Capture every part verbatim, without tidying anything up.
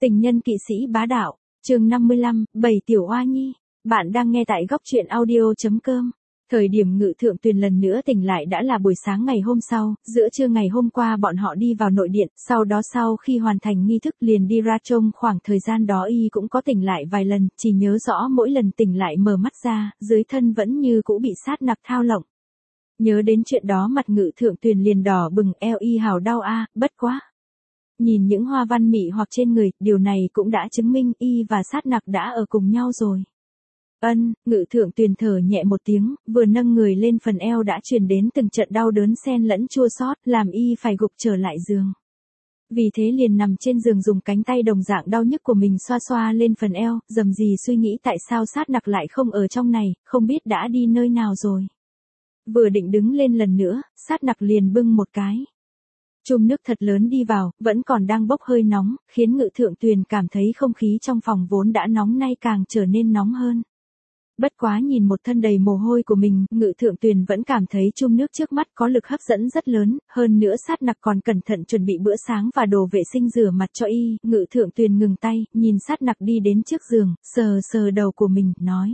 Tình nhân kỵ sĩ bá đạo, chương năm mươi lăm, bảy tiểu oa nhi. Bạn đang nghe tại góc truyện audio chấm com. Thời điểm Ngự Thượng Tuyền lần nữa tỉnh lại đã là buổi sáng ngày hôm sau, giữa trưa ngày hôm qua bọn họ đi vào nội điện, sau đó sau khi hoàn thành nghi thức liền đi ra trông khoảng thời gian đó y cũng có tỉnh lại vài lần, chỉ nhớ rõ mỗi lần tỉnh lại mở mắt ra, dưới thân vẫn như cũ bị sát nặc thao lộng. Nhớ đến chuyện đó mặt Ngự Thượng Tuyền liền đỏ bừng, eo y hào đau a, bất quá. Nhìn những hoa văn mị hoặc trên người, điều này cũng đã chứng minh y và sát nặc đã ở cùng nhau rồi. Ân, Ngự Thượng Tuyền thở nhẹ một tiếng, vừa nâng người lên phần eo đã truyền đến từng trận đau đớn xen lẫn chua xót, làm y phải gục trở lại giường. Vì thế liền nằm trên giường dùng cánh tay đồng dạng đau nhức của mình xoa xoa lên phần eo, dầm gì suy nghĩ tại sao sát nặc lại không ở trong này, không biết đã đi nơi nào rồi. Vừa định đứng lên lần nữa, sát nặc liền bưng một cái chum nước thật lớn đi vào, vẫn còn đang bốc hơi nóng, khiến Ngự Thượng Tuyền cảm thấy không khí trong phòng vốn đã nóng nay càng trở nên nóng hơn. Bất quá nhìn một thân đầy mồ hôi của mình, Ngự Thượng Tuyền vẫn cảm thấy chum nước trước mắt có lực hấp dẫn rất lớn, hơn nữa sát nặc còn cẩn thận chuẩn bị bữa sáng và đồ vệ sinh rửa mặt cho y. Ngự Thượng Tuyền ngừng tay, nhìn sát nặc đi đến trước giường, sờ sờ đầu của mình, nói.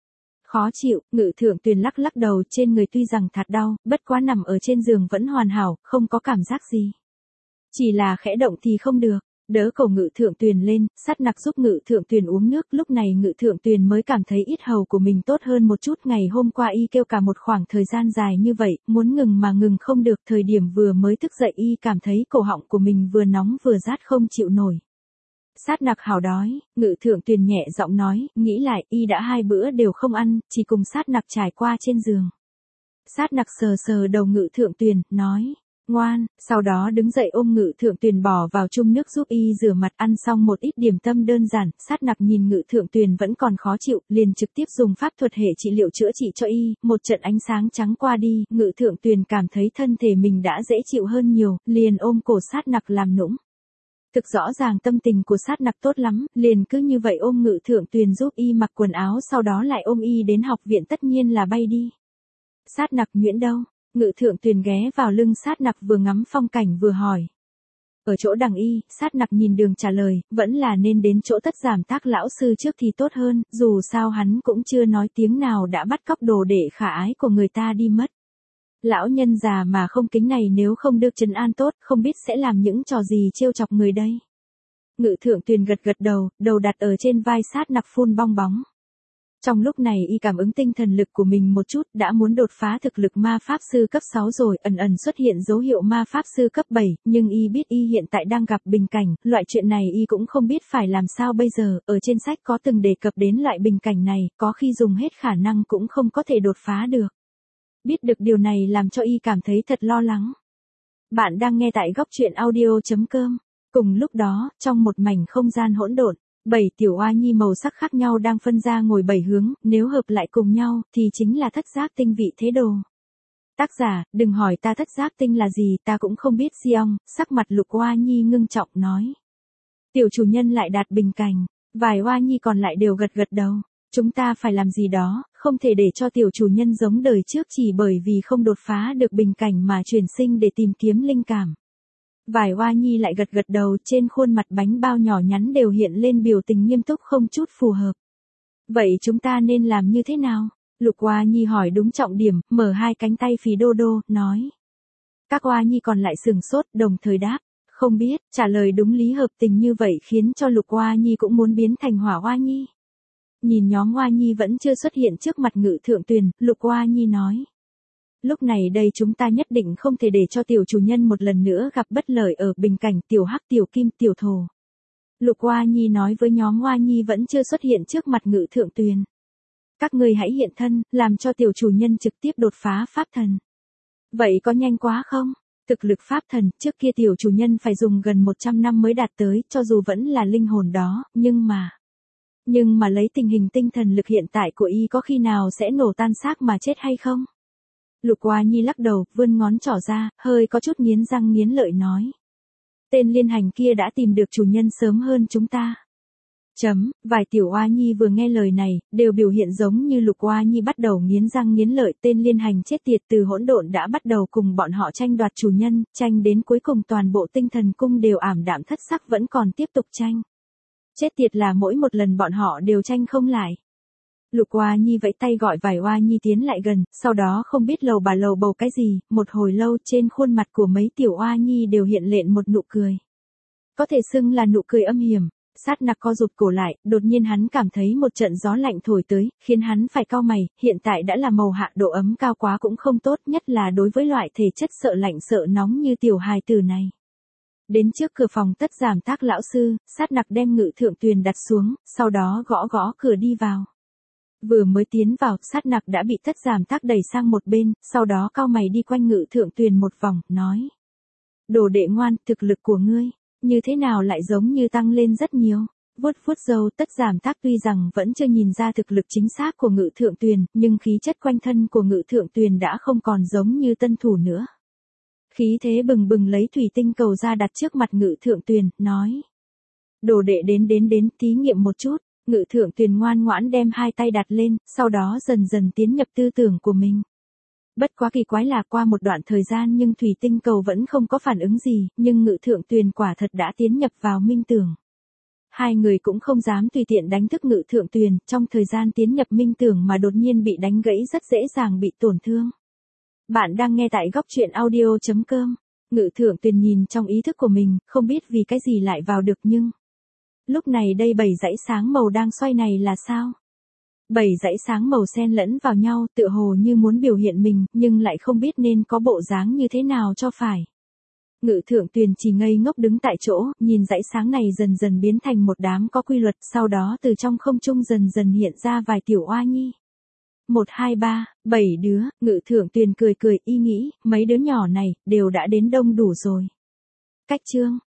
Khó chịu, Ngự Thượng Tuyền lắc lắc đầu, trên người tuy rằng thật đau, bất quá nằm ở trên giường vẫn hoàn hảo, không có cảm giác gì. Chỉ là khẽ động thì không được. Đỡ cổ Ngự Thượng Tuyền lên, sát nặc giúp Ngự Thượng Tuyền uống nước, lúc này Ngự Thượng Tuyền mới cảm thấy yết hầu của mình tốt hơn một chút. Ngày hôm qua y kêu cả một khoảng thời gian dài như vậy, muốn ngừng mà ngừng không được, thời điểm vừa mới thức dậy y cảm thấy cổ họng của mình vừa nóng vừa rát không chịu nổi. Sát nặc hào đói, Ngự Thượng Tuyền nhẹ giọng nói, nghĩ lại y đã hai bữa đều không ăn, chỉ cùng sát nặc trải qua trên giường. Sát nặc sờ sờ đầu Ngự Thượng Tuyền, nói. Ngoan, sau đó đứng dậy ôm Ngự Thượng Tuyền bỏ vào chum nước giúp y rửa mặt, ăn xong một ít điểm tâm đơn giản, sát nặc nhìn Ngự Thượng Tuyền vẫn còn khó chịu, liền trực tiếp dùng pháp thuật hệ trị liệu chữa trị cho y, một trận ánh sáng trắng qua đi, Ngự Thượng Tuyền cảm thấy thân thể mình đã dễ chịu hơn nhiều, liền ôm cổ sát nặc làm nũng. Thực rõ ràng tâm tình của sát nặc tốt lắm, liền cứ như vậy ôm Ngự Thượng Tuyền giúp y mặc quần áo, sau đó lại ôm y đến học viện, tất nhiên là bay đi. Sát nặc nhuyễn đâu? Ngự Thượng Tuyền ghé vào lưng sát nặc vừa ngắm phong cảnh vừa hỏi. Ở chỗ đằng y, sát nặc nhìn đường trả lời, vẫn là nên đến chỗ Tất Giảm Tác lão sư trước thì tốt hơn, dù sao hắn cũng chưa nói tiếng nào đã bắt cóc đồ đệ khả ái của người ta đi mất. Lão nhân già mà không kính này nếu không được trấn an tốt, không biết sẽ làm những trò gì trêu chọc người đây. Ngự Thượng Tuyền gật gật đầu, đầu đặt ở trên vai sát nặc phun bong bóng. Trong lúc này y cảm ứng tinh thần lực của mình một chút, đã muốn đột phá thực lực ma pháp sư cấp sáu rồi, ẩn ẩn xuất hiện dấu hiệu ma pháp sư cấp bảy, nhưng y biết y hiện tại đang gặp bình cảnh, loại chuyện này y cũng không biết phải làm sao bây giờ, ở trên sách có từng đề cập đến loại bình cảnh này, có khi dùng hết khả năng cũng không có thể đột phá được. Biết được điều này làm cho y cảm thấy thật lo lắng. Bạn đang nghe tại góc truyện audio chấm com. Cùng lúc đó, trong một mảnh không gian hỗn độn, bảy tiểu oa nhi màu sắc khác nhau đang phân ra ngồi bảy hướng, nếu hợp lại cùng nhau, thì chính là thất giác tinh vị thế đồ. Tác giả, đừng hỏi ta thất giác tinh là gì, ta cũng không biết. Xiong, sắc mặt Lục Oa Nhi ngưng trọng nói. Tiểu chủ nhân lại đạt bình cảnh, vài oa nhi còn lại đều gật gật đầu. Chúng ta phải làm gì đó, không thể để cho tiểu chủ nhân giống đời trước chỉ bởi vì không đột phá được bình cảnh mà chuyển sinh để tìm kiếm linh cảm. Vài oa nhi lại gật gật đầu, trên khuôn mặt bánh bao nhỏ nhắn đều hiện lên biểu tình nghiêm túc không chút phù hợp. Vậy chúng ta nên làm như thế nào? Lục Oa Nhi hỏi đúng trọng điểm, mở hai cánh tay phì đô đô, nói. Các oa nhi còn lại sừng sốt, đồng thời đáp. Không biết, trả lời đúng lý hợp tình như vậy khiến cho Lục Oa Nhi cũng muốn biến thành Hỏa Oa Nhi. Nhìn nhóm oa nhi vẫn chưa xuất hiện trước mặt Ngự Thượng Tuyền, Lục Oa Nhi nói. Lúc này đây chúng ta nhất định không thể để cho tiểu chủ nhân một lần nữa gặp bất lợi ở bình cảnh tiểu hắc tiểu kim tiểu thổ. Lục Oa Nhi nói với nhóm oa nhi vẫn chưa xuất hiện trước mặt Ngự Thượng Tuyền. Các ngươi hãy hiện thân, làm cho tiểu chủ nhân trực tiếp đột phá pháp thần. Vậy có nhanh quá không? Thực lực pháp thần, trước kia tiểu chủ nhân phải dùng gần một trăm năm mới đạt tới, cho dù vẫn là linh hồn đó, nhưng mà... Nhưng mà lấy tình hình tinh thần lực hiện tại của y có khi nào sẽ nổ tan xác mà chết hay không? Lục Oa Nhi lắc đầu, vươn ngón trỏ ra, hơi có chút nghiến răng nghiến lợi nói. Tên liên hành kia đã tìm được chủ nhân sớm hơn chúng ta. Chấm, vài tiểu oa nhi vừa nghe lời này, đều biểu hiện giống như Lục Oa Nhi bắt đầu nghiến răng nghiến lợi. Tên liên hành chết tiệt từ hỗn độn đã bắt đầu cùng bọn họ tranh đoạt chủ nhân, tranh đến cuối cùng toàn bộ tinh thần cung đều ảm đạm thất sắc vẫn còn tiếp tục tranh. Chết tiệt là mỗi một lần bọn họ đều tranh không lại. Lục Oa Nhi vẫy tay gọi vài Oa Nhi tiến lại gần, sau đó không biết lầu bà lầu bầu cái gì, một hồi lâu trên khuôn mặt của mấy tiểu Oa Nhi đều hiện lên một nụ cười. Có thể xưng là nụ cười âm hiểm. Sát Nặc co rụt cổ lại, đột nhiên hắn cảm thấy một trận gió lạnh thổi tới, khiến hắn phải cau mày, hiện tại đã là mầu hạ độ ấm cao quá cũng không tốt, nhất là đối với loại thể chất sợ lạnh sợ nóng như tiểu hài tử này. Đến trước cửa phòng Tất Giảm Tác lão sư, Sát Nặc đem Ngự Thượng Tuyền đặt xuống, sau đó gõ gõ cửa đi vào. Vừa mới tiến vào, Sát Nặc đã bị Tất Giảm Tác đẩy sang một bên, sau đó cau mày đi quanh Ngự Thượng Tuyền một vòng, nói: "Đồ đệ ngoan, thực lực của ngươi như thế nào lại giống như tăng lên rất nhiều?" Vuốt vuốt râu, Tất Giảm Tác tuy rằng vẫn chưa nhìn ra thực lực chính xác của Ngự Thượng Tuyền, nhưng khí chất quanh thân của Ngự Thượng Tuyền đã không còn giống như tân thủ nữa. Khí thế bừng bừng lấy thủy tinh cầu ra đặt trước mặt Ngự Thượng Tuyền, nói: "Đồ đệ đến đến đến, thí nghiệm một chút." Ngự Thượng Tuyền ngoan ngoãn đem hai tay đặt lên, sau đó dần dần tiến nhập tư tưởng của mình. Bất quá kỳ quái là qua một đoạn thời gian nhưng thủy tinh cầu vẫn không có phản ứng gì, nhưng Ngự Thượng Tuyền quả thật đã tiến nhập vào minh tưởng. Hai người cũng không dám tùy tiện đánh thức Ngự Thượng Tuyền, trong thời gian tiến nhập minh tưởng mà đột nhiên bị đánh gãy rất dễ dàng bị tổn thương. Bạn đang nghe tại góc truyện audio chấm com. Ngự Thượng Tuyền nhìn trong ý thức của mình, không biết vì cái gì lại vào được nhưng... Lúc này đây bảy dãy sáng màu đang xoay này là sao? Bảy dãy sáng màu xen lẫn vào nhau, tựa hồ như muốn biểu hiện mình, nhưng lại không biết nên có bộ dáng như thế nào cho phải. Ngự Thượng Tuyền chỉ ngây ngốc đứng tại chỗ, nhìn dãy sáng này dần dần biến thành một đám có quy luật, sau đó từ trong không trung dần dần hiện ra vài tiểu Oa Nhi. Một hai ba, bảy đứa, Ngự Thượng Tuyền cười cười y nghĩ, mấy đứa nhỏ này, đều đã đến đông đủ rồi. Cách chương.